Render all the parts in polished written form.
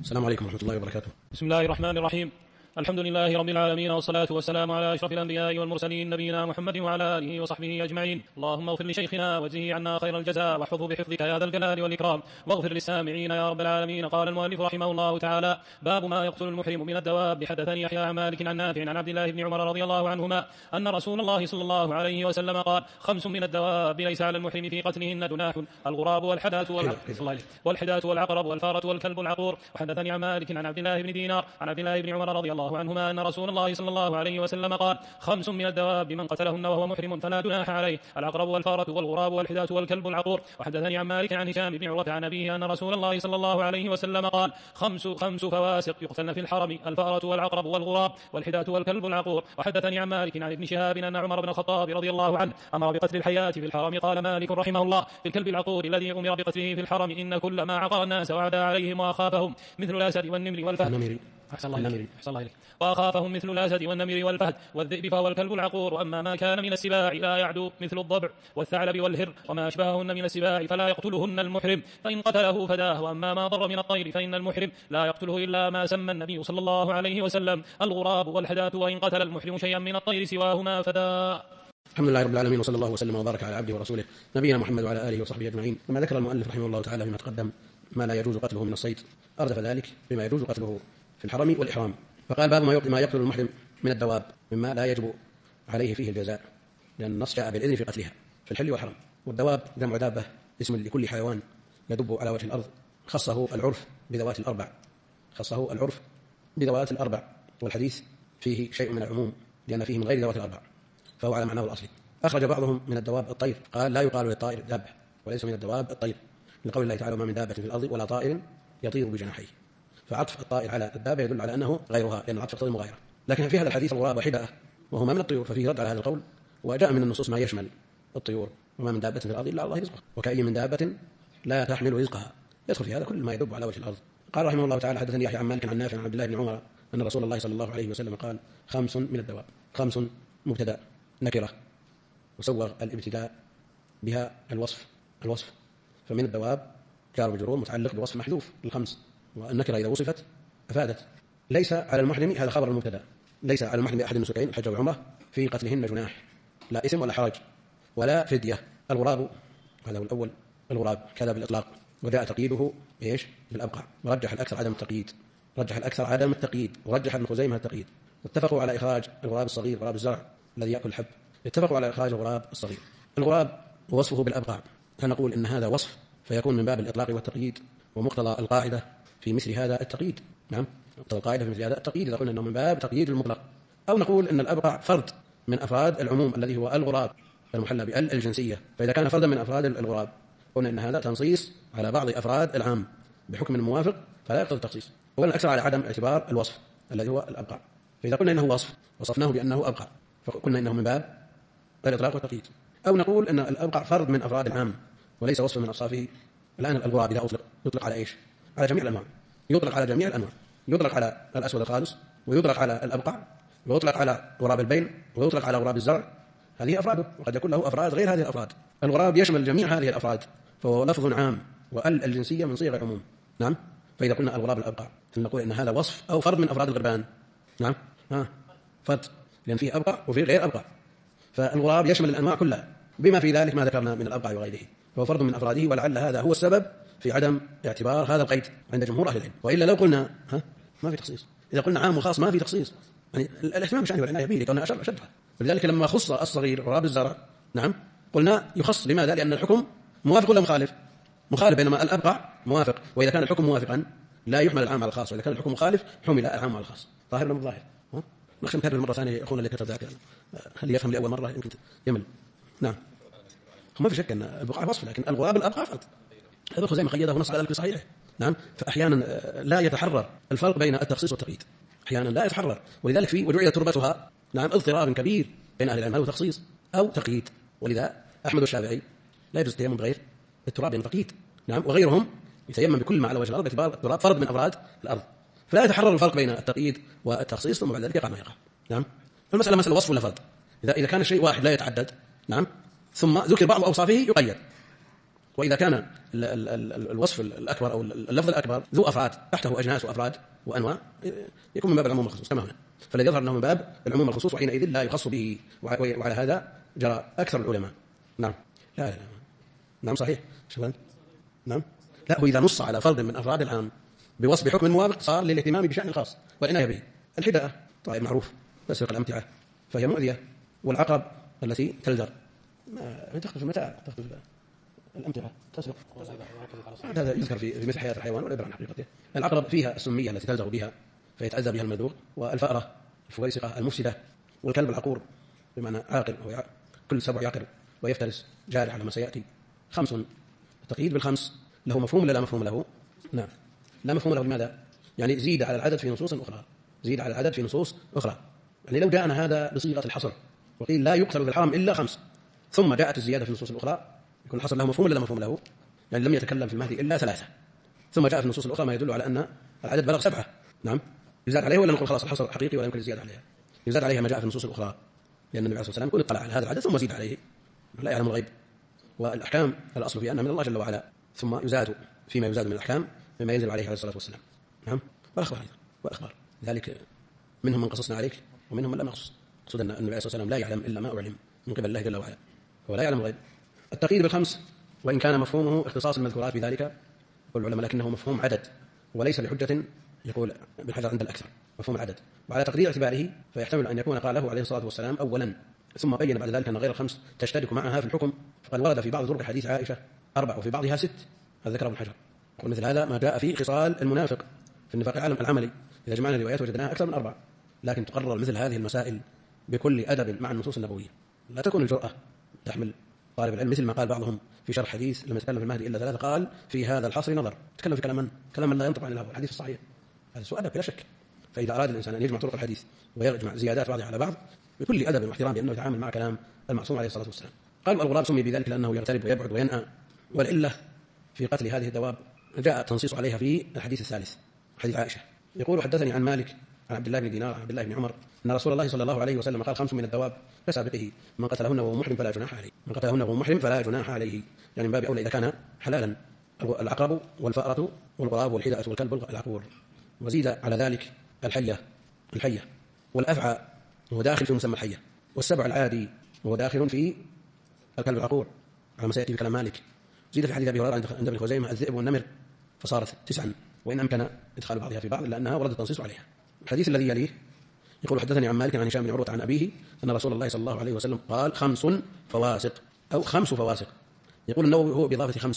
السلام عليكم ورحمة الله وبركاته. بسم الله الرحمن الرحيم. الحمد لله رب العالمين، والصلاة والسلام على أشرف الأنبياء والمرسلين نبينا محمد وعلى آله وصحبه أجمعين. اللهم اغفر لشيخنا واجزه عنا خير الجزاء واحفظه بحفظك يا ذا الجلال والإكرام، واغفر للسامعين يا رب العالمين. قال المؤلف رحمه الله تعالى: باب ما يقتل المحرم من الدواب. حدثني يحيى عن مالك عن نافع عن عبد الله بن عمر رضي الله عنهما أن رسول الله صلى الله عليه وسلم قال: 5 من الدواب ليس على المحرم في قتلهن جناح: الغراب والحداة والعقرب والفارة والكلب العقور. وحدثني عن مالك عن عبد الله بن دينار عن عبد الله بن عمر رضي الله عنهما أن رسول الله صلى الله عليه وسلم قال: 5 من الدواب من قتلهن وهو محرم فلا جناح عليه: العقرب والفارة والغراب والحداة والكلب العقور. وحدثني عن مالك عن هشام بن عروة عن أبيه أن رسول الله صلى الله عليه وسلم قال: 5 فواسق يقتلن في الحرم: الفارة والعقرب والغراب والحداة والكلب العقور. وحدثني عن مالك عن ابن شهاب أن عمر بن الخطاب رضي الله عنه أمر بقتل الحياة في الحرم. قال مالك رحمه الله: في الكلب العقور الذي أمر بقتله في الحرم إن كل ما عقر الناس وعدى عليهم وأخافهم مثل الأسد والنمر والفهد. وأخافهم مثل الأسد والنمر والفهد والذئب فهو الكلب العقور. وأما ما كان من السباع لا يعدو مثل الضبع والثعلب والهر وما أشبههن من السباع فلا يقتلهن المحرم، فإن قتله فداه. وأما ما ضر من الطير فإن المحرم لا يقتله إلا ما سمى النبي صلى الله عليه وسلم: الغراب والحداة، وإن قتل المحرم شيئا من الطير سواهما فداه. الحمد لله رب العالمين، وصلى الله وسلم وبارك على عبده ورسوله نبينا محمد وعلى آله وصحبه أجمعين. لما ذكر المؤلف رحمه الله تعالى فيما تقدم ما لا يجوز قتله من الصيد، أردف ذلك بما يجوز قتله في الحرم والإحرام، فقال: باب ما يقتل المحرم من الدواب مما لا يجب عليه فيه الجزاء، لأن النص جاء بالإذن في قتلها في الحل والحرم. والدواب جمع دابة، اسم لكل حيوان يدب على وجه الأرض، خصه العرف بذوات الأربع، والحديث فيه شيء من العموم لأن فيه من غير ذوات الأربع، فهو على معناه الأصلي. أخرج بعضهم من الدواب الطير، قال: لا يقال للطائر دابة، وليس من الدواب الطير، لقول الله تعالى: ما من دابة في الأرض ولا طائر يطير بجناحيه. فعطف الطائر على الدابة يدل على أنه غيرها، لأن العطف يقتضي المغايرة. لكن في هذا الحديث الغراب وحدة وهما من الطيور، ففيه رد على هذا القول، وجاء من النصوص ما يشمل الطيور: وما من دابة في الأرض إلا الله رزقها، وكأي من دابة لا تحمل رزقها. يدخل في هذا كل ما يدب على وجه الأرض. قال رحمه الله تعالى: حدثني يحيى عن مالك عن نافع عن عبد الله بن عمر أن رسول الله صلى الله عليه وسلم قال: 5 من الدواب. 5 مبتدأ نكرة، وسوغ الابتداء بها الوصف، فمن الدواب جار ومجرور متعلق بوصف محذوف الخمس، والنكرة إذا وصفت أفادت. ليس على المحرم، هذا خبر المبتدأ، ليس على المحرم أحد النسكين الحج والعمرة في قتلهن جناح، لا إثم ولا حرج ولا فدية. الغراب هذا هو الأول، الغراب كذا بالإطلاق، وجاء تقييده إيش؟ بالأبقع، ورجح الأكثر عدم التقييد، ورجح ابن خزيمة التقييد. واتفقوا على إخراج الغراب الصغير، غراب الزرع الذي يأكل الحب، اتفقوا على إخراج الغراب الصغير. الغراب وصفه بالأبقع، فنقول إن هذا وصف فيكون من باب الإطلاق والتقييد، ومقتضى القاعدة في مثل هذا التقييد. نعم، مقتضى القاعدة في مثل هذا التقييد إذا قلنا أنه من باب تقييد المطلق. أو نقول إن الأبقع فرد من أفراد العموم الذي هو الغراب المحلى بال الجنسية، فإذا كان فردا من أفراد الغراب قلنا إن هذا تنصيص على بعض أفراد العام بحكم موافق فلا يقتضي التخصيص، والأكثر على عدم اعتبار الوصف الذي هو الأبقع. فإذا قلنا إنه وصف وصفناه بأنه أبقع فقلنا إنه من باب الإطلاق والتقييد. أو نقول إن الأبقع فرد من أفراد العام وليس وصف من أوصافه. الآن الغراب إذا أطلق يطلق على إيش؟ على جميع الأنواع، يطلق على جميع الأنواع، يطلق على الأسود الخالص، ويطلق على الأبقع، ويطلق على غراب البين، ويطلق على غراب الزرع. هذه أفراده، وقد يكون له أفراد غير هذه الأفراد. الغراب يشمل جميع هذه الأفراد، فهو لفظ عام، وال الجنسية من صيغ العموم. نعم، فإذا قلنا الغراب الأبقع فنقول إن هذا وصف أو فرد من أفراد الغربان. نعم، فرد، لأن فيه أبقع وفيه غير أبقع، فالغراب يشمل الأنواع كلها بما في ذلك ما ذكرنا من الأبقع وغيره، فهو فرد من أفراده. ولعل هذا هو السبب في عدم اعتبار هذا القيد عند جمهور أهل العلم. وإلا لو قلنا ما في تخصيص، إذا قلنا عام وخاص ما في تخصيص، يعني الاهتمام بشأنه والعناية به لكونه أشدها. ولذلك لما خص الصغير غراب الزرع نعم قلنا يخص. لماذا؟ لأن الحكم موافق ولا مخالف؟ مخالف، بينما الأبقع موافق. وإذا كان الحكم موافقا لا يحمل العام على الخاص، وإذا كان الحكم مخالف حمل العام على الخاص. ظاهر ولا مو ظاهر؟ نختم كرر مرة ثانية أخونا اللي كتب ذاك، هل يفهم لأول مرة يمكن يمل. نعم، ما في شك أن البقعة وصف، لكن الغراب الأبقع فرد. هذا خزيمة قيده ونص على ذلك في صحيحه. نعم، فأحيانا لا يتحرر الفرق بين التخصيص والتقييد، أحيانا لا يتحرر، ولذلك في وجعلت تربتها نعم اضطراب كبير بين أهل العلم، هل هو تخصيص أو تقييد. ولذا أحمد الشافعي لا يجوز التيمم بغير التراب يعني تقييد، نعم، وغيرهم يتيمم بكل ما على وجه الأرض باعتبار التراب فرد من أفراد الأرض، فلا يتحرر الفرق بين التقييد والتخصيص، ثم بعد ذلك يقع ما يقع. نعم، المسألة مسألة وصف ولا فرد. إذا كان الشيء واحد لا يتعدد نعم ثم ذكر بعض أوصافه يقيد، وإذا كان الوصف الأكبر أو اللفظ الأكبر ذو أفراد تحته أجناس وأفراد وأنواع يكون من باب العموم والخصوص كما هنا. فالذي يظهر أنه من باب العموم والخصوص وحينئذ لا يخص به، وعلى هذا جرى أكثر العلماء. نعم. لا. نعم صحيح. شكرا. نعم. لا، وإذا نص على فرد من أفراد العام بوصف حكم موافق صار للاهتمام بشأن الخاص والعناية به. الحداء طائر معروف تسرق الأمتعة فهي مؤذية، والعقرب التي تلدر تخطف المتاع، تخطف الأمتعة، تسرق. هذا يذكر في مثل حياة الحيوان والعبرة عن حقيقته. العقرب فيها السمية التي تلدغ بها فيتأذى بها الملدوغ، والفأرة الفويسقة المفسدة، والكلب العقور بمعنى عاقل هو كل سبع يعقل ويفترس جارح على ما سيأتي. 5. التقييد بالخمس له مفهوم ولا لا مفهوم له؟ نعم لا مفهوم له. لماذا؟ يعني زيد على العدد في نصوص أخرى، زيد على العدد في نصوص أخرى. يعني لو جاءنا هذا بصيغة الحصر وقيل لا يقتل في الحرم إلا 5 ثم جاءت الزيادة في النصوص الأخرى يكون الحصر له مفهوم ولا لا مفهوم له؟ يعني لم يتكلم في المهدي إلا 3 ثم جاء في النصوص الأخرى ما يدل على أن العدد بلغ 7. نعم يزاد عليه ولا نقول خلاص الحصر حقيقي ولا يمكن الزيادة عليها؟ يزاد عليها ما جاء في النصوص الأخرى، لأن النبي عليه الصلاة والسلام يقول اطلع على هذا العدد ثم زيد عليه، لا يعلم الغيب. والأحكام الأصل فيها أنها من الله جل وعلا، ثم يزاد فيما يزاد من الأحكام مما ينزل عليه الصلاة والسلام. نعم. والأخبار ذلك منهم من قصصنا عليك ومنهم من لم نقصص. قصد أن النبي عليه الصلاة والسلام لا يعلم إلا ما أعلم من قبل الله جل وعلا، هو لا يعلم الغيب. التقييد بالخمس وإن كان مفهومه اختصاص المذكورات بذلك يقول العلماء لكنه مفهوم عدد وليس بحجة، يقول ابن حجر عند الأكثر مفهوم العدد، وعلى تقدير اعتباره فيحتمل أن يكون قاله عليه الصلاة والسلام أولا ثم بين بعد ذلك أن غير الخمس تشترك معها في الحكم، فقد ورد في بعض طرق حديث عائشة 4 وفي بعضها 6. هذا ذكره ابن حجر. ومثل هذا ما جاء في خصال المنافق في النفاق العملي، إذا جمعنا الروايات وجدناها أكثر من 4. لكن تقرر مثل هذه المسائل بكل أدب مع النصوص النبوية، لا تكون الجرأة تحمل طالب العلم مثل ما قال بعضهم في شرح حديث لما يتكلم في المهدي إلا 3 قال في هذا الحصر نظر، تكلم في كلام لا ينطق عن الهوى، الحديث الصحيح. هذا سوء أدب بلا شك. فإذا أراد الإنسان أن يجمع طرق الحديث ويجمع زيادات بعضها على بعض بكل أدب واحترام بأنه يتعامل مع كلام المعصوم عليه الصلاة والسلام. قالوا الغراب سمي بذلك لأنه يغترب ويبعد وينأى، والعلة في قتل هذه الدواب جاء التنصيص عليها في الحديث الثالث حديث عائشة. يقول حدثني عن مالك عن عبد الله بن دينار عن عبد الله بن عمر أن رسول الله صلى الله عليه وسلم قال 5 من الدواب كسابقه من قتلهن وهو محرم فلا جناح عليه، من قتلهن وهو محرم فلا جناح عليه، يعني من باب أولى إذا كان حلالا العقرب والفأرة والغراب والحدأة والكلب العقور. وزيد على ذلك الحية والأفعى وهو داخل في مسمى الحية، والسبع العادي وهو داخل في الكلب العقور على ما سيأتي بكلام مالك. زيد في حديث أبي هريرة عند ابن خزيمة الذئب والنمر فصارت 9 وإن أمكن إدخال بعضها في بعض لأنها ورد التنصيص عليها. الحديث الذي يليه يقول حدثني عن مالك عن هشام بن عروة عن أبيه أن رسول الله صلى الله عليه وسلم قال 5 فواسق أو 5 فواسق. يقول النووي هو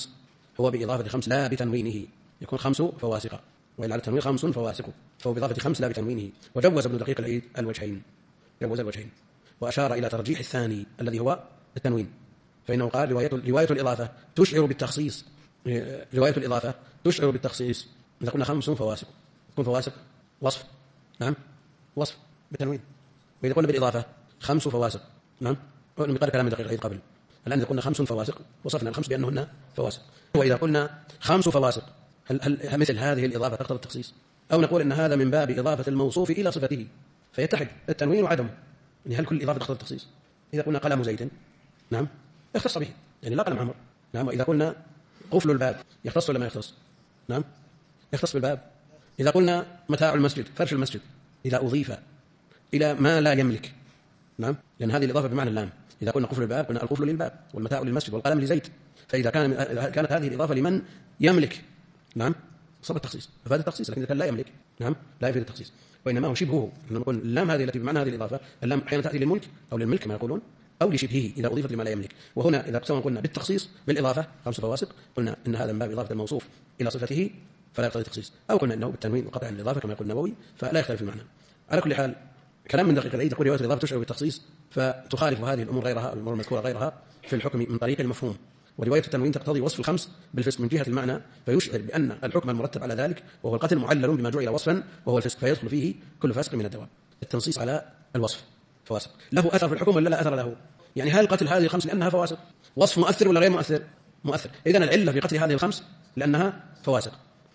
بإضافة 5 لا بتنوينه، يكون 5 فواسق، وإلا على التنوين 5 فواسق، فهو بإضافة 5 لا بتنوينه. وجوز ابن دقيق العيد الوجهين، جوز الوجهين، وأشار إلى ترجيح الثاني الذي هو التنوين، فإنه قال رواية الإضافة تشعر بالتخصيص، رواية الإضافة تشعر بالتخصيص. إذا قلنا 5 فواسق يكون فواسق وصف، نعم وصف بالتنوين. وإذا قلنا بالإضافة 5 فواسق، نعم قال كلام دقيق العيد قبل. الآن إذا قلنا 5 فواسق وصفنا ال5 بأنهن فواسق. وإذا قلنا 5 فواسق هل مثل هذه الإضافة تقتضي التخصيص، أو نقول إن هذا من باب إضافة الموصوف إلى صفته فيتحد التنوين وعدمه؟ يعني هل كل إضافة تقتضي التخصيص؟ إذا قلنا قلم زيد، نعم يختص به، يعني لا قلم عمر، نعم. وإذا قلنا قفل الباب يختص ولا ما يختص؟ نعم يختص بالباب. إذا قلنا متاع المسجد فرش المسجد إذا أضيف إلى ما لا يملك، نعم، لأن هذه الإضافة بمعنى اللام. إذا قلنا قفل الباب قلنا القفل للباب والمتاع للمسجد والقلم لزيد، فإذا كانت هذه الإضافة لمن يملك، نعم صب التخصيص، أفاد التخصيص. لكن إذا كان لا يملك، نعم لا يفيد التخصيص، وإنما هو شبهه. نقول اللام هذه التي بمعنى هذه الإضافة، اللام أحيانا تأتي للملك أو للملك كما يقولون، أو لشبهه إذا أضيفت لما لا يملك. وهنا إذا قلنا بالتخصيص بالإضافة 5 فواسق قلنا إن هذا من باب إضافة الموصوف إلى صفته فلا يقتضي التخصيص، أو قلنا إنه بالتنوين وقطع الإضافة كما يقول النووي فلا يختلف المعنى. على كل حال كلام من دقيق العيد يقول رواية الإضافة تشعر بالتخصيص فتخالف هذه الأمور غيرها، الأمور المذكورة غيرها في الحكم من طريق المفهوم. ورواية التنوين تقتضي وصف ال5 بالفسق من جهة المعنى فيشعر بأن الحكم المرتب على ذلك وهو القتل معلل بما جعل وصفا وهو الفسق، فيدخل فيه كل فاسق من الدواب. التنصيص على الوصف فواسق له أثر في الحكم ولا لا أثر له؟ يعني هل قتل هذه ال5 لأنها فواسق وصف مؤثر ولا غير مؤثر؟ مؤثر. إذن العلة في قتل هذه ال5 لأنها فواسق.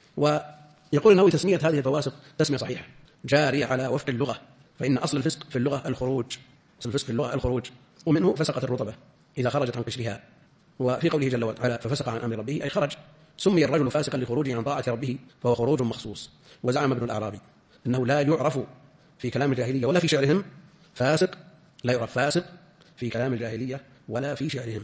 ويقول أنه تسمية هذه الفواسق تسمية صحيحة جارية على وفق اللغة، فإن أصل الفسق في اللغة الخروج، أصل الفسق في اللغة الخروج، ومنه فسقت الرطبة إذا خرجت عن قشرها وفي قوله جل وعلا ففسق عن أمر ربه أي خرج، سمي الرجل فاسقا لخروجه عن طاعة ربه فهو خروج مخصوص. وزعم ابن الأعرابي أنه لا يعرف في كلام الجاهلية ولا في شعرهم فاسق، لا يعرف فاسق في كلام الجاهلية ولا في شعرهم.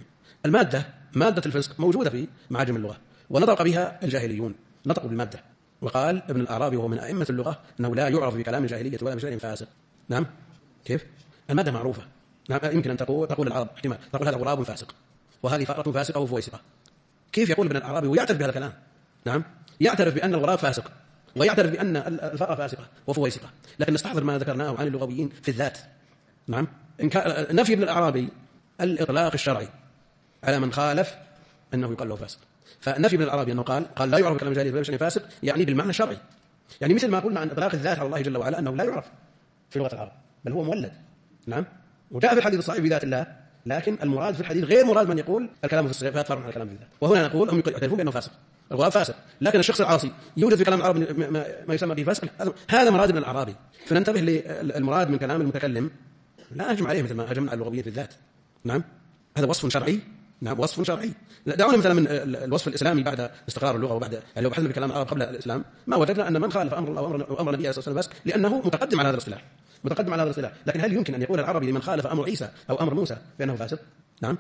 مادة الفسق موجودة في معاجم اللغة ونطق بها الجاهليون، نطقوا بالمادة. وقال ابن الأعرابي وهو من أئمة اللغة أنه لا يعرف في كلام الجاهلية ولا في شعرهم فاسق. نعم، كيف؟ المادة معروفة. نعم، يمكن أن تقول العرب احتمال تقول هذا غراب فاسق وهذه فأرة فاسقة أو فويسقة. كيف يقول ابن الأعرابي ويعترف بهذا الكلام؟ نعم، يعترف بأن الغراب فاسق ويعترف بأن الفأرة فاسقة وفويسقة، لكن نستحضر ما ذكرناه عن اللغويين في الذات. نعم، نفي ابن الأعرابي الإطلاق الشرعي على من خالف أنه يقال له فاسق. فنفي ابن الأعرابي أنه قال لا يعرف كلام الجاهلية ولا شيء فاسق، يعني بالمعنى الشرعي، يعني مثل ما قلنا عن إطلاق الذات على الله جل وعلا أنه لا يعرف في لغة العرب بل هو مولد. نعم، وجاء في الحديث الصحيح بذات الله، لكن المراد في الحديث غير مراد من يقول الكلام في الصفات فرع عن الكلام في الذات. وهنا نقول هم يعترفون بأنه فاسق، الغراب فاسق، لكن الشخص العاصي يوجد في كلام العرب ما يسمى به فاسق، هذا مراد ابن الأعرابي. فننتبه للمراد من كلام المتكلم، لا أجمع عليه مثل ما أجمع اللغويين في الذات. نعم، هذا وصف شرعي. نعم، وصف شرعي. دعونا مثلا من الوصف الإسلامي بعد استقرار اللغة، وبعد يعني لو بحثنا بكلام العرب قبل الإسلام ما وجدنا أن من خالف أمر الله وأمر النبي صلى الله عليه وسلم لأنه متقدم على هذا الاصطلاح، متقدم على هذا الاصطلاح. لكن هل يمكن أن يقول العربي لمن خالف أمر عيسى أو أمر موسى بأنه فاسق؟ نعم،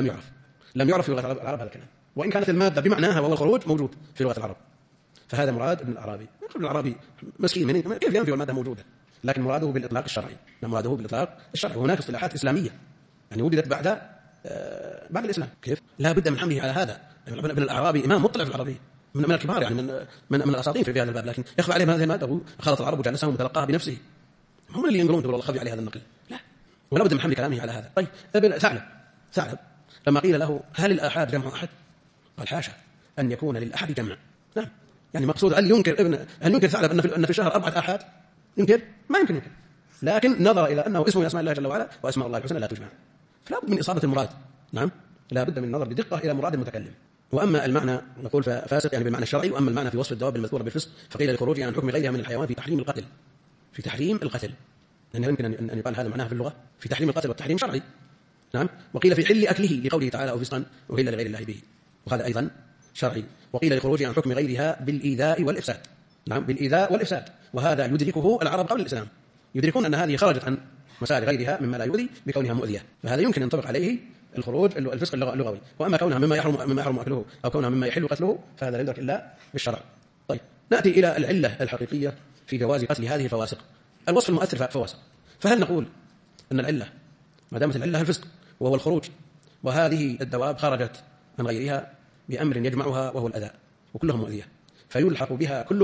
لم يعرف في لغة العرب هذا الكلام، وإن كانت المادة بمعناها وهو الخروج موجود في لغة العرب. فهذا مراد ابن الأعرابي. ابن الأعرابي مسكين من كيف ينفي والمادة موجودة، لكن مراده بالإطلاق الشرعي. مراده بالإطلاق الشرعي. وهناك اصطلاحات إسلامية يعني وجدت بعد الإسلام. كيف؟ لا بد من حمله على هذا. ابن الأعرابي إمام مطلع في العربية، من الكبار يعني من الأساطين في هذا الباب، لكن يخفى عليهم هذه المادة. خلط العرب وجلسهم وتلقاها بنفسه، هم اللي ينقلون تقول الله خفي عليه هذا النقل، لا، ولا بد من حمل كلامه على هذا. طيب، ابن ثعلب لما قيل له هل الآحاد جمع أحد؟ قال حاشا أن يكون للأحد جمع. نعم، يعني مقصود هل ينكر ثعلب أن في الشهر 4 آحاد؟ ينكر؟ ما يمكن ينكر، لكن نظر إلى أنه اسم من أسماء الله جل وعلا وأسماء الله الحسنى لا تجمع، فلا بد من إصابة المراد. نعم، لا بد من النظر بدقة إلى مراد المتكلم. وأما المعنى نقول فاسق يعني بالمعنى الشرعي، وأما المعنى في وصف الدواب المذكورة بالفسق فقيل لخروجه عن حكم غيرها من الحيوان في تحريم القتل، لأنه يمكن أن يقال هذا معناه في اللغة في تحريم القتل والتحريم شرعي. نعم، وقيل في حل أكله لقوله تعالى أو فسقا وهل لغير الله به، وهذا أيضا شرعي. وقيل لخروجه عن حكم غيرها بالإيذاء والإفساد. نعم، بالإيذاء والإفساد، وهذا يدركه العرب قبل الإسلام، يدركون أن هذه خرجت عن مسار غيرها مما لا يؤذي بكونها مؤذية، فهذا يمكن ينطبق عليه الخروج الفسق اللغوي. وأما كونها مما يحرم أكله أو كونها مما يحل قتله فهذا لا يدرك إلا بالشرع. طيب، نأتي إلى العلة الحقيقية في جواز قتل هذه الفواسق، الوصف المؤثر فواسق. فهل نقول أن العلة ما دامت العلة الفسق وهو الخروج، وهذه الدواب خرجت عن غيرها بأمر يجمعها وهو الأذى وكلهم مؤذية، فيلحق بها كل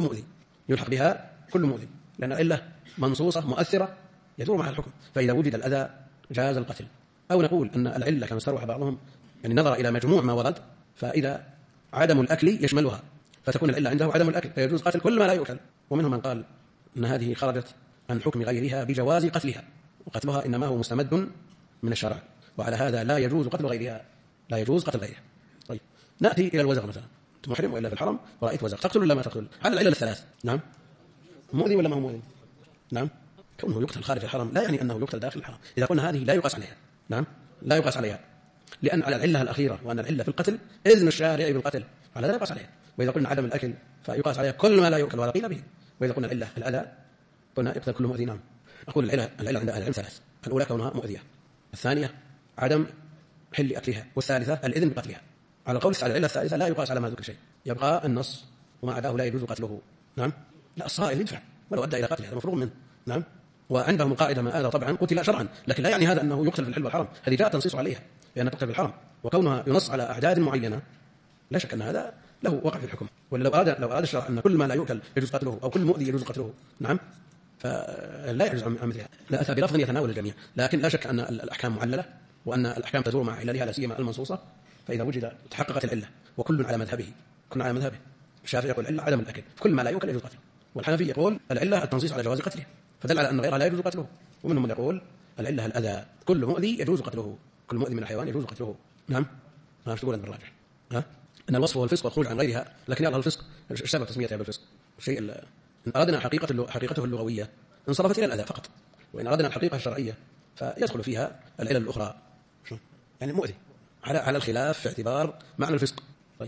مؤذي، لأن العلة منصوصة مؤثرة يدور معها الحكم، فإذا وجد الأذى جاز القتل. أو نقول أن العلة كما استروح بعضهم يعني نظر إلى مجموع ما ورد، فإذا عدم الأكل يشملها فتكون العلة عنده عدم الأكل فيجوز قتل كل ما لا يؤكل. ومنهم من قال أن هذه خرجت عن حكم غيرها بجواز قتلها، وقتلها إنما هو مستمد من الشرع، وعلى هذا لا يجوز قتل غيرها، لا يجوز قتل غيرها. طيب، نأتي إلى الوزغ مثلا، أنت محرم وإلا في الحرم ورأيت وزغ، تقتل ولا ما تقتل؟ على العلل الثلاث. نعم، مؤذي ولا ما هو مؤذي؟ نعم، كونه يقتل خارج الحرم لا يعني أنه يقتل داخل الحرم. إذا قلنا هذه لا يقاس عليها. نعم، لا يقاس عليها، لأن على العلة الأخيرة وأن العلة في القتل إذن الشارع بالقتل، على لا يقاس عليها. وإذا قلنا عدم الأكل فيقاس عليها كل ما لا يؤكل ولا قيل به. وإذا قلنا العلة الأذى قلنا يقتل كل مؤذي. نعم، أقول العلة عند أهل العلم ثلاث: الأولى كونها مؤذية، الثانية عدم حل أكلها، والثالثة الإذن بقتلها. على القول على العلة الثالثة لا يقاس على ما ذكر شيء، يبقى النص وما عداه لا يجوز قتله. نعم، لا، الصائل يدفع ولو أدى إلى قتله، هذا مفروغ منه. نعم، وعندهم قاعدة ما آذى طبعا قتل شرعا، لكن لا يعني هذا أنه يقتل في الحل والحرم، هذه جاء تنصيص عليها لأنها تقتل في الحرم، وكونها ينص على أعداد معينة لا شك أن هذا له وقع في الحكم. ولو أراد الشرع أن كل ما لا يؤكل يجوز قتله أو كل مؤذي يجوز قتله، نعم، فلا يجوز عن مثلها، لا أتى بلفظ يتناول الجميع. لكن لا شك أن الأحكام معللة، وأن الأحكام تدور مع عللها لا سيما المنصوصة، فإذا وجد تحققت العلة وكل على مذهبه، الشافعي يقول العلة عدم الأكل، كل ما لا يؤكل يجوز قتله، والحنفي يقول العلة التنصيص على جواز قتله، فدل على أن غيرها لا يجوز قتله. ومنهم من يقول العلة الأذى، كل مؤذي يجوز قتله، كل مؤذي من الحيوان يجوز قتله. نعم، ما تقول أنت بالراجح أن الوصف هو الفسق والخروج عن غيرها، لكن يظهر الفسق سبب تسميته بالفسق شيء إن أردنا حقيقته اللغوية انصرفت إلى الأذى فقط، وإن أردنا الحقيقة الشرعية فيدخل فيها العلل الأخرى، يعني مؤذي على الخلاف في اعتبار معنى الفسق. طيب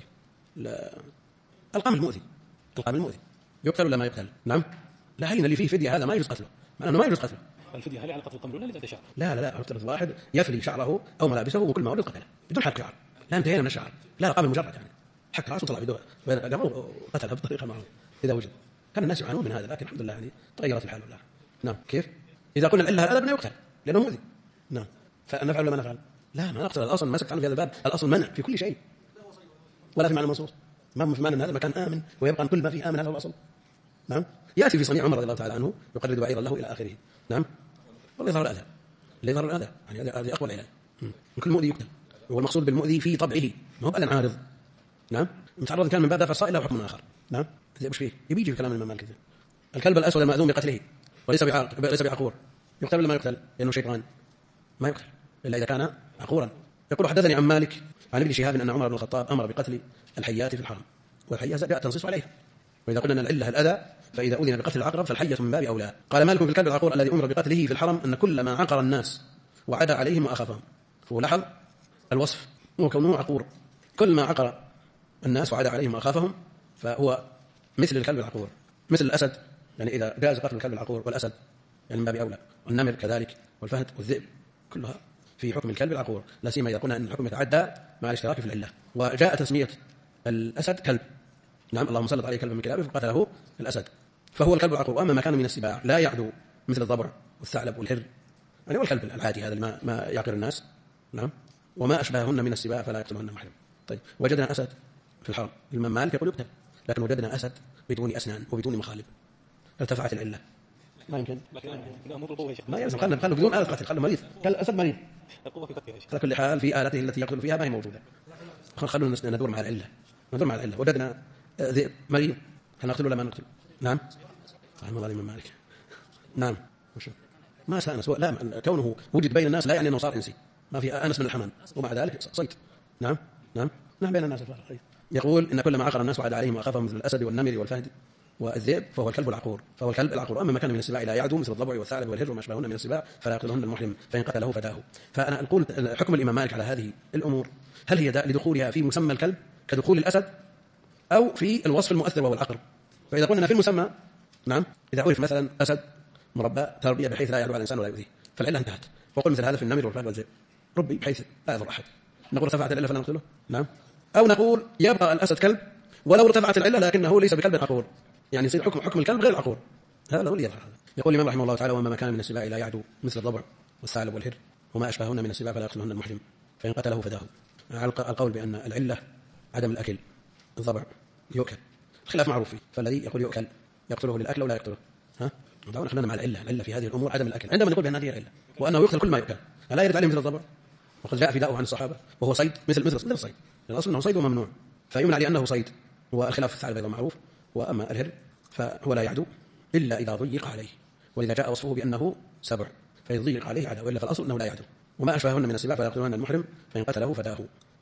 القمل المؤذي، القمل المؤذي يقتل ولا ما يقتل؟ نعم. لا، هين اللي فيه فدية هذا ما يجوز قتله، مع أنه ما يجوز قتله. الفدية هل على قتل القمل ولا لذات شعر؟ لا افترض واحد يفلي شعره أو ملابسه وكل ما ورد قتله بدون حلق شعر، لا انتهينا من الشعر، لا قابل مجرد يعني حق راسه طلع بدون قتلها بطريقة معروفة إذا وجد. كان الناس يعانون من هذا، لكن الحمد لله يعني تغيرت الحال والله. نعم. كيف؟ إذا قلنا العلة الأدب لا يقتل لأنه مؤذي. نعم. فنفعل ولا ما نفعل؟ لا، ما نقتل. الأصل ما سكت عنه في هذا الباب، الأصل منع في كل شيء ولا في معنى المنصوص، ما في معنى أن هذا مكان آمن ويبقى كل ما فيه آمن، هذا هو الأصل. نعم. يأتي في صنيع عمر رضي الله تعالى عنه يقرد بعيرا له إلى آخره. نعم. والله يظهر الأذى، اللي يظهر الأذى يعني هذه أقوى العلاج. كل مؤذي يقتل، والمقصود بالمؤذي في طبعه، ما هو أذى عارض. نعم. متعرض كان من باب دافع الصائل له حكم آخر. نعم. مش فيه يجي في كلام الإمام مالك. الكلب الأسود المأذون بقتله وليس بعقور يقتل ولا ما يقتل؟ لأنه شيطان ما يقتل إلا إذا كان عقورا. يقول حدثني عن مالك عن ابن شهاب أن عمر بن الخطاب أمر بقتل الحيات في الحرم، والحية جاء تنصيص عليها، وإذا قلنا أن العلة الأذى فإذا أذن بقتل العقرب فالحية من باب أولى. قال مالك في الكلب العقور الذي أمر بقتله في الحرم أن كل ما عقر الناس وعدى عليهم وأخافهم، ولاحظ الوصف وكونه عقور، كل ما عقر الناس وعدى عليهم وأخافهم فهو مثل الكلب العقور، مثل الأسد، يعني إذا جاز قتل الكلب العقور والأسد يعني من باب أولى، والنمر كذلك، والفهد والذئب كلها في حكم الكلب العقور، لا سيما إذا قلنا أن الحكم يتعدى مع الاشتراك في العلة. وجاء تسمية الأسد كلب، نعم، اللهم صلت عليه كلب من كلابه فقتله الأسد، فهو الكلب العقور. وأما ما كان من السباع لا يعدو مثل الضبع والثعلب والهر، يعني والكلب العادي هذا ما يعقر الناس، نعم، وما أشبههن من السباع فلا يقتلهن محرم. طيب وجدنا أسد في الحرم، الإمام مالك يقول يقتل، لكن وجدنا أسد بدون أسنان وبدون مخالب، ارتفعت العلة، ما يمكن، ما يلزم، خلنا بدون آلة قتل، خلنا مريض، الأسد مريض على كل حال في آلته التي يقتل فيها ما هي موجودة. خلونا ندور مع العلة، وجدنا ذئب مريض، هل نقتل ولا ما نقتل؟ نعم. رحمه الله الإمام مالك. نعم. ما سأنس، لا، كونه وجد بين الناس لا يعني أنه صار إنسي، ما في أنس من الحمام، ومع ذلك صيد. نعم بين الناس الفرق. يقول إن كل ما عقر الناس وعد عليهم وأخافهم مثل الأسد والنمر والفهد والذئب فهو الكلب العقور، أما ما كان من السباع لا يعدو مثل الضبع والثعلب والهر وما أشبههن من السباع فلا يقتلهن المحرم، فإن قتله فداه. فأنا أقول حكم الإمام مالك على هذه الأمور هل هي لدخولها في مسمى الكلب كدخول الأسد أو في الوصف المؤثر وهو العقر؟ فإذا قلنا في المسمى، نعم، إذا عرف مثلا أسد مربى تربية بحيث لا يعدو على الإنسان ولا يؤذيه فالعلة انتهت، وقل مثل هذا في النمر والفهد والذئب ربي بحيث لا يضر أحد، نقول ارتفعت العلة فلا نقتله، نعم، أو نقول يبقى الأسد كلب ولو ارتفعت العلة لكنه ليس بكلب عقور، يعني يصير حكم الكلب غير العقور. هذا هو اللي يظهر. يقول الإمام رحمه الله تعالى وما ما كان من السباع لا يعدو مثل الضبع والثعلب والهر وما أشبههن من السباع فلا يقتلهن المحرم، فإن قتله فداه. القول بأن العلة عدم الأكل، الضبع يؤكل، الخلاف معروف فيه، فالذي يقول يؤكل يقتله للأكل ولا يقتله، دعونا خلينا مع العلة في هذه الأمور عدم الأكل، عندما نقول بأن هذه العلة وأنه يقتل كل ما يؤكل لا يرد عليه مثل الضبع، وقد جاء فداؤه عن الصحابة وهو صيد مثل الصيد، لأن أصله صيد وممنوع، فيمنع لأنه صيد، والخلاف في الثعلب أيضا معروف. وأما الهر فهو لا يعدو إلا إذا ضيق عليه، ولذا جاء وصفه بأنه سبع فيضيق عليه عدو، إلا فالأصل أنه لا يعدو. وما أشبههن من السباع فلا يقتلهن المحرم، فإن قتله فداه.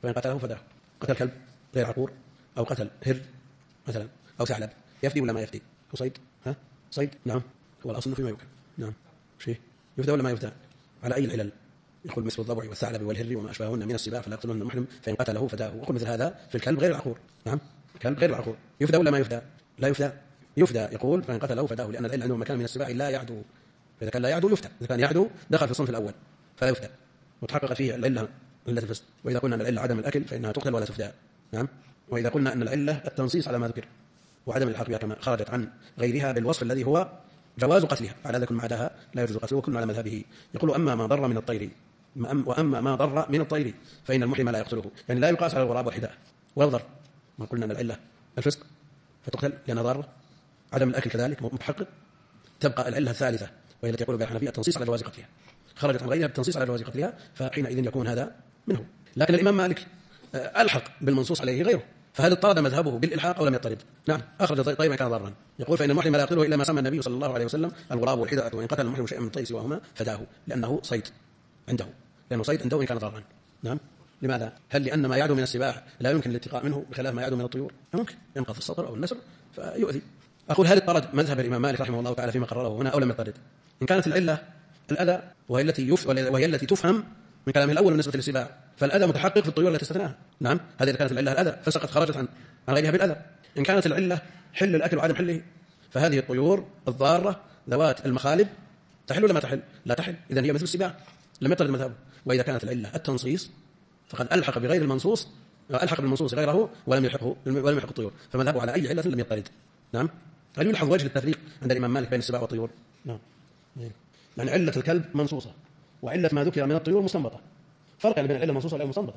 قتل كلب غير عقور أو قتل هر مثلا أو ثعلب يفدي ولا ما يفدي؟ هو صيد، صيد، نعم، هو الأصل فيما يؤكل، نعم، شيء يفدى ولا ما يفدى؟ على أي العلل؟ يقول مثل الضبع والثعلب والهر وما أشبههن من السباع فلا يقتلهن المحرم، فإن قتله فداه. وقل مثل هذا في الكلب غير العقور، نعم، كلب غير العقور يفدى ولا ما يفدى؟ لا يفدى، يقول فإن قتله فداه، لأن العلة أنه مكان من السباع لا يعدو، فإذا كان لا يعدو يفدى، إذا كان يعدو دخل في الصنف الأول فلا يفدى، وتحققت فيه العلة التي الفسق. وإذا قلنا أن العلة عدم الأكل فإنها تقتل ولا تفدى، نعم. وإذا قلنا أن العلة التنصيص على ما ذكر وعدم الحق بها كما خرجت عن غيرها بالوصف الذي هو جواز قتلها، على ذلك ما عداها لا يجوز قتله، وكل على مذهبه. يقول أما ما ضر من الطير وأما ما ضر من الطير فإن المحرم لا يقتله، يعني لا يقاس على الغراب والحداء والضر، ما قلنا أن العلة الفسق فتقتل لأنها ضارة، عدم الأكل كذلك متحقق، تبقى العلة الثالثة وهي التي يقول بها الحنفية التنصيص على جواز قتلها، خرجت عن غيرها بالتنصيص على جواز قتلها، فحينئذ يكون هذا منه. لكن الإمام مالك ألحق بالمنصوص عليه غيره، فهل اضطرد مذهبه بالإلحاق أو لم يضطرد؟ نعم، أخرج طيرا كان ضارا، يقول فإن المحرم لا يقتله إلا ما سمى النبي صلى الله عليه وسلم الغراب والحداء، وإن قتل المحرم شيئا من الطير سواهما فداه، لأنه صيد عنده، وإن كان ضارا. نعم. لماذا؟ هل لأن ما يعدو من السباع لا يمكن الاتقاء منه بخلاف ما يعدو من الطيور؟ ممكن ينقض السطر أو النسر فيؤذي. أقول هل اضطرد مذهب الإمام مالك رحمه الله تعالى فيما قرره هنا أو لم يضطرد؟ إن كانت العلة الأذى وهي التي تفهم من كلامه الأول بالنسبة للسباع فالأذى متحقق في الطيور التي استثناها. نعم، هذه إذا كانت العلة الأذى فسقط خرجت عن غيرها بالأذى. إن كانت العلة حل الأكل وعدم حله فهذه الطيور الضارة ذوات المخالب تحل ولا ما تحل؟ لا تحل، إذن هي مثل السباع لم يطرد مذهبه. وإذا كانت العلة التنصيص فقد ألحق بغير المنصوص، ألحق بالمنصوص غيره ولم يلحق الطيور، فمذهبه على أي علة لم يطرد. نعم. هل يلحظ وجه التفريق عند الإمام مالك بين السباع والطيور؟ نعم. يعني علة الكلب منصوصة وعلة ما ذكر من الطيور مستنبطة. فرق بين العلة المنصوصة والعلة المستنبطة.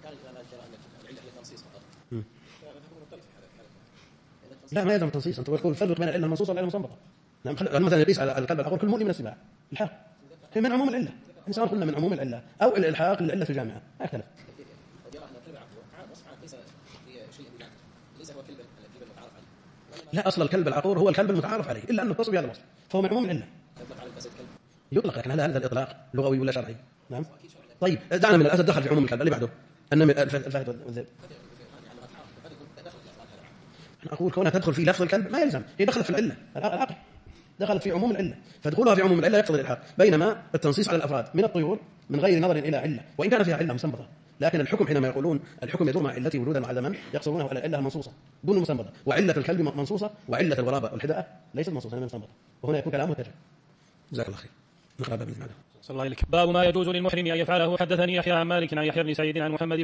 لا، ما يلزم التنصيص. أنت تقول فرق بين العلة المنصوصة والعلة المستنبطة. نعم. مثلا يقيس على الكلب العقور كل مؤذي من السباع الحاق هي من عموم العلة، إن سواء قلنا من عموم العلة أو الإلحاق للعلة في الجامعة ما يختلف. لا، أصل الكلب العقور هو الكلب المتعارف عليه إلا أنه اتصل بهذا الوصف فهو من عموم العلة. يطلق، لكن هذا الإطلاق لغوي ولا شرعي؟ نعم. طيب دعنا من الأسد دخل في عموم الكلب اللي بعده الفهد والذئب. أنا أقول كونها تدخل في لفظ الكلب ما يلزم، هي دخلت في العلة العقل، دخلت في عموم العلة، فدخولها في عموم العلة يقتضي الإلحاق. بينما التنصيص على الأفراد من الطيور من غير نظر إلى علة وإن كان فيها علة مستنبطة، لكن الحكم حينما يقولون الحكم يدور مع علته وجودا وعدما يقصرونه على العلة المنصوصة دون المستنبطة، وعلة الكلب منصوصة وعلة الغرابة والحداءة ليست منصوصة مستنبطة، وهنا يكون كلامه متجه. جزاك الله خير. نقرأ باب الإجمال. صلى الله عليك. باب ما يجوز للمحرم أن يفعله. حدثني يحيى عن مالك عن يحيى بن سعيد عن محمد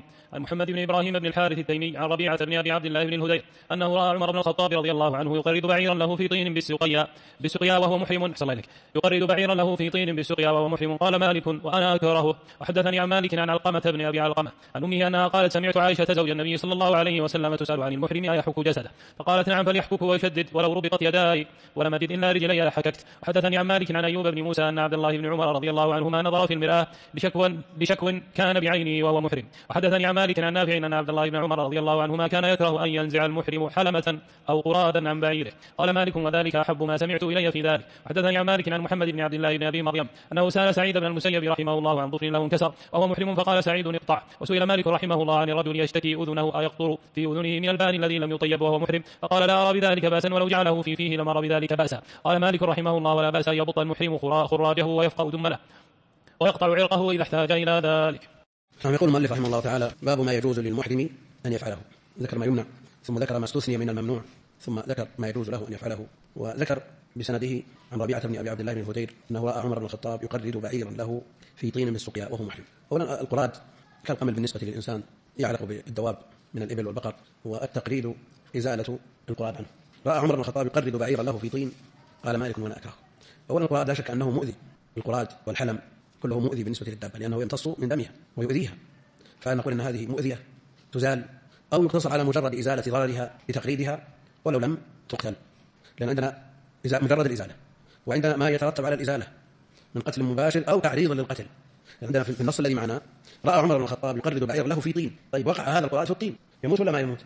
بن إبراهيم بن الحارث التيمي عن ربيعة بن أبي عبد الله بن الهدير أنه رأى عمر بن الخطاب رضي الله عنه يقرد بعيرا له في طين بسقيا وهو محرم. صلى الله عليك. يقرد بعيرا له في طين بسقيا وهو محرم. قال مالك وأنا أكرهه. وحدثني عن مالك عن علقمة بن أبي علقمة عن أمه أنها قالت سمعت عائشة زوج النبي صلى الله عليه وسلم تسأل عن المحرم أيحك جسده فقالت نعم فليحكك ويشدد ولو ربطت يداي ولم أجد إلا رجلي لحككت. وحدثني عن مالك عن أيوب بن موسى أن عبد الله بن عمر رضي الله عنهما نظر في المرآة بشكو كان بعينه وهو محرم. وحدثني عن مالك عن نافع أن عبد الله بن عمر رضي الله عنهما كان يكره أن ينزع المحرم حلمة أو قرادا عن بعيره. قال مالك وذلك أحب ما سمعت إلي في ذلك. وحدثني عن مالك عن محمد بن عبد الله بن أبي مريم أنه سأل سعيد بن المسيب رحمه الله عن ظفر له انكسر وهو محرم فقال سعيد اقطع. وسئل مالك رحمه الله عن الرجل يشتكي أذنه أيقطر في أذنه من البان الذي لم يطيب وهو محرم فقال لا أرى بذلك بأسا ولو جعله في فيه لمر بذلك بأسا. قال مالك رحمه الله ولا بأس أن يبط المحرم خراجه ويفقأ دمله ويقطع عرقه إذا احتاج إلى ذلك. نعم. يقول المؤلف رحمه الله تعالى باب ما يجوز للمحرم أن يفعله. ذكر ما يمنع ثم ذكر ما استثني من الممنوع ثم ذكر ما يجوز له أن يفعله. وذكر بسنده عن ربيعة بن أبي عبد الله بن الهدير أنه رأى عمر بن الخطاب يقرد بعيرا له في طين من السقيا وهو محرم. أولا القراد كالقمل بالنسبة للإنسان يعلق بالدواب من الإبل والبقر، والتقريد إزالة القراد عنه. رأى عمر بن الخطاب يقرد بعيرا له في طين. قال مالك وأنا أكره. أولا القراد لا شك أنه مؤذي، القراد والحلم كله مؤذي بالنسبة للدابة لأنه يمتص من دمها ويؤذيها، فنقول أن هذه مؤذية تزال أو يقتصر على مجرد إزالة ضررها بتقريدها ولو لم تقتل، لأن عندنا مجرد الإزالة وعندنا ما يترتب على الإزالة من قتل مباشر أو تعريض للقتل. عندنا في النص الذي معنا رأى عمر بن الخطاب يقرد بعير له في طين. طيب وقع هذا القراد في الطين يموت ولا ما يموت؟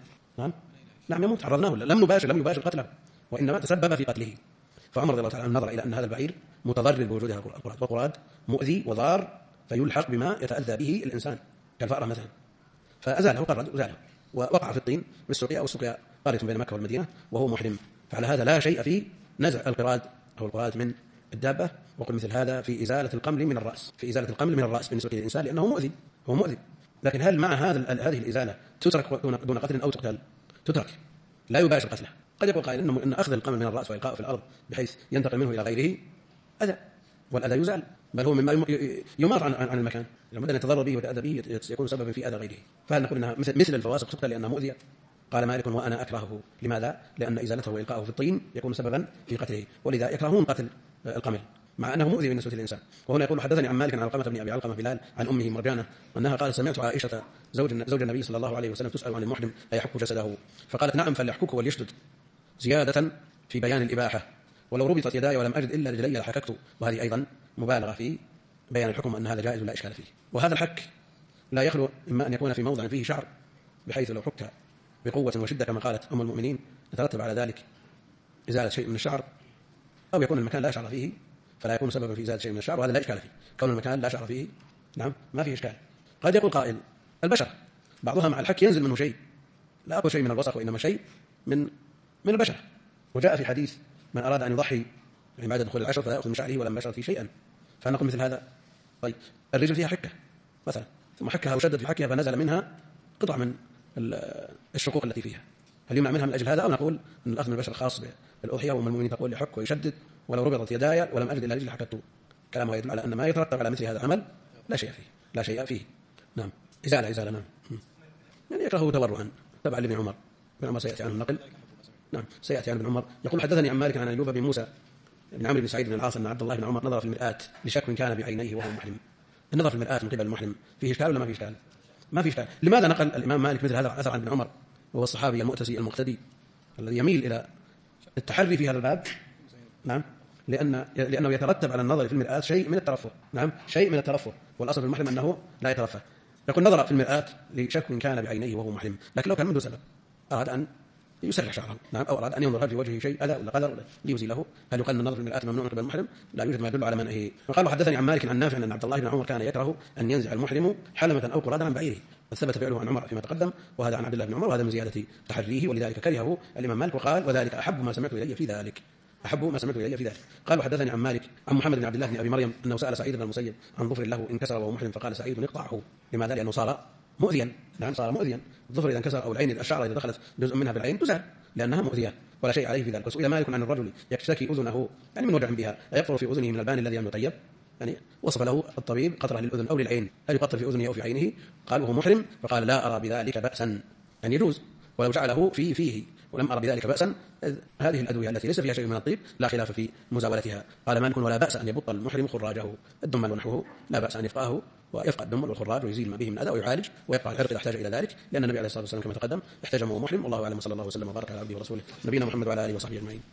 نعم يموت، عرضناه، لم يباشر قتله وإنما تسبب في قتله. فعمر رضي الله تعالى عنه نظر إلى أن هذا البعير متضرر بوجود هذا القراد، والقراد مؤذي وضار فيلحق بما يتأذى به الإنسان كالفأرة مثلا، فأزاله وقرد وزاله ووقع في الطين بالسقيا أو السقيا قرية بين مكة والمدينة وهو محرم. فعلى هذا لا شيء في نزع القراد أو القراد من الدابة، وقل مثل هذا في إزالة القمل من الرأس، بالنسبة للإنسان لأنه مؤذي، هو مؤذي. لكن هل مع هذه الإزالة تترك دون قتل أو تقتل؟ تترك، لا يباشر قتله. قد يقول قائل أن أخذ القمل من الرأس وإلقاءه في الأرض بحيث ينتقل منه إلى غيره أذى، والأذى يزال، بل هو مما يماط عن المكان، لما أن يتضرر به ويتأذى به يكون سببا في أذى غيره. فهل نقول أنها مثل الفواسق تقتل لأنها مؤذية؟ قال مالك وأنا أكرهه. لماذا؟ لأن إزالته وإلقاءه في الطين يكون سببا في قتله، ولذا يكرهون قتل القمل مع أنه مؤذي بالنسبة للإنسان. وهنا يقول حدثني عن مالك عن علقمة بن أبي علقمة بلال عن أمه مرجانة أنها قالت سمعت عائشة زوج النبي صلى الله عليه وسلم تسأل عن المحرم أيحك جسده فقالت نعم فليحككه وليشدد، زيادة في بيان الإباحة، ولو ربطت يداي ولم أجد إلا رجلي لحككت. وهذه أيضا مبالغة في بيان الحكم أن هذا جائز ولا إشكال فيه. وهذا الحك لا يخلو إما أن يكون في موضع فيه شعر بحيث لو حك بقوة وشدة كما قالت أم المؤمنين يترتب على ذلك إزالة شيء من الشعر، أو يكون المكان لا شعر فيه فلا يكون سببا في إزالة شيء من الشعر، وهذا لا إشكال فيه. كون المكان لا شعر فيه نعم ما فيه إشكال. قد يقول قائل البشر بعضها مع الحك ينزل منه شيء، لا أقول شيء من الوسخ وإنما شيء من البشر، وجاء في حديث من أراد أن يضحي يعني بعد دخول العشر فلا يأخذ من شعره ولم يشعر فيه شيئا، فنقول مثل هذا. طيب الرجل فيها حكة مثلا ثم حكها وشدد في حكها فنزل منها قطع من الشقوق التي فيها. هل يمنع منها من أجل هذا، أو نقول أن الأخذ من البشر خاص بالأضحية، وأم المؤمنين تقول يحك ويشدد ولو ربطت يداي ولم أجد إلا رجل حكته. كلامه يدل على أن ما يترتب على مثل هذا العمل لا شيء فيه. نعم. إزالة نعم. يعني يكرهه تورعا تبعا لابن عمر. ابن عمر سيأتي عنه النقل. نعم سيأتي عن ابن عمر يقول حدثني عن مالك عن أيوب بن موسى بن عمرو بن سعيد بن العاص أن عبد الله بن عمر نظر في المرآة لشك كان بعينيه وهو محرم. النظر في المرآة من قبل المحرم فيه إشكال ولا ما فيه إشكال؟ ما فيه إشكال. لماذا نقل الإمام مالك مثل هذا الأثر عن ابن عمر وهو الصحابي المؤتسي المقتدي الذي يميل إلى التحري في هذا الباب؟ نعم لأنه يترتب على النظر في المرآة شيء من الترفه. نعم شيء من الترفه، والأصل في المحرم أنه لا يترفه. يقول نظر في المرآة لشك كان بعينيه وهو محرم، لكن لو كان منذ سبب أراد أن يسرح شعره، نعم، أو أراد أن ينظر في وجهه شيء أذى ولا قدر ليزيله، هل يقال أن النظر في المرآة ممنوع قبل المحرم؟ لا يوجد ما يدل على منعه. وقال حدثني عن مالك عن نافع أن عبد الله بن عمر كان يكره أن ينزع المحرم حلمة أو قرادة عن بعيره، فثبت فعله عن عمر فيما تقدم، وهذا عن عبد الله بن عمر، وهذا من زيادة تحريه، ولذلك كرهه الإمام مالك وقال وذلك أحب ما سمعت إلي في ذلك. قال وحدثني عن مالك عن محمد بن عبد الله بن أبي مريم أنه سأل سعيد بن المسيب عن ظفر له انكسر وهو محرم، فقال سعيد اقطعه. لماذا؟ لأنه صار مؤذيا. نعم صار مؤذيا. الظفر إذا انكسر أو العين الشعر إذا دخلت جزء منها بالعين تزال لأنها مؤذية ولا شيء عليه في ذلك. وسئل مالك عن الرجل يشتكي أذنه يعني من وجع بها يقطر في أذنه من البان الذي لم يطيب، يعني وصف له الطبيب قطره للأذن أو للعين، هل يقطر في أذنه أو في عينه؟ قال وهو محرم، فقال لا أرى بذلك بأسا، يعني يجوز ولو جعله فيه ولم أرى بذلك بأسا. هذه الأدوية التي ليس فيها شيء من الطيب لا خلاف في مزاولتها. قال مالك ولا بأس أن يبط المحرم خراجه، الدم ونحوه لا بأس أن يفقاه ويفقى الدم والخراج ويزيل ما به من أذى ويعالج ويبقى العرق إذا احتاج إلى ذلك، لأن النبي عليه الصلاة والسلام كما تقدم احتجم وهو محرم. والله أعلم، صلى الله وسلم وبارك على عبده ورسوله نبينا محمد وعلى آله وصحبه أجمعين.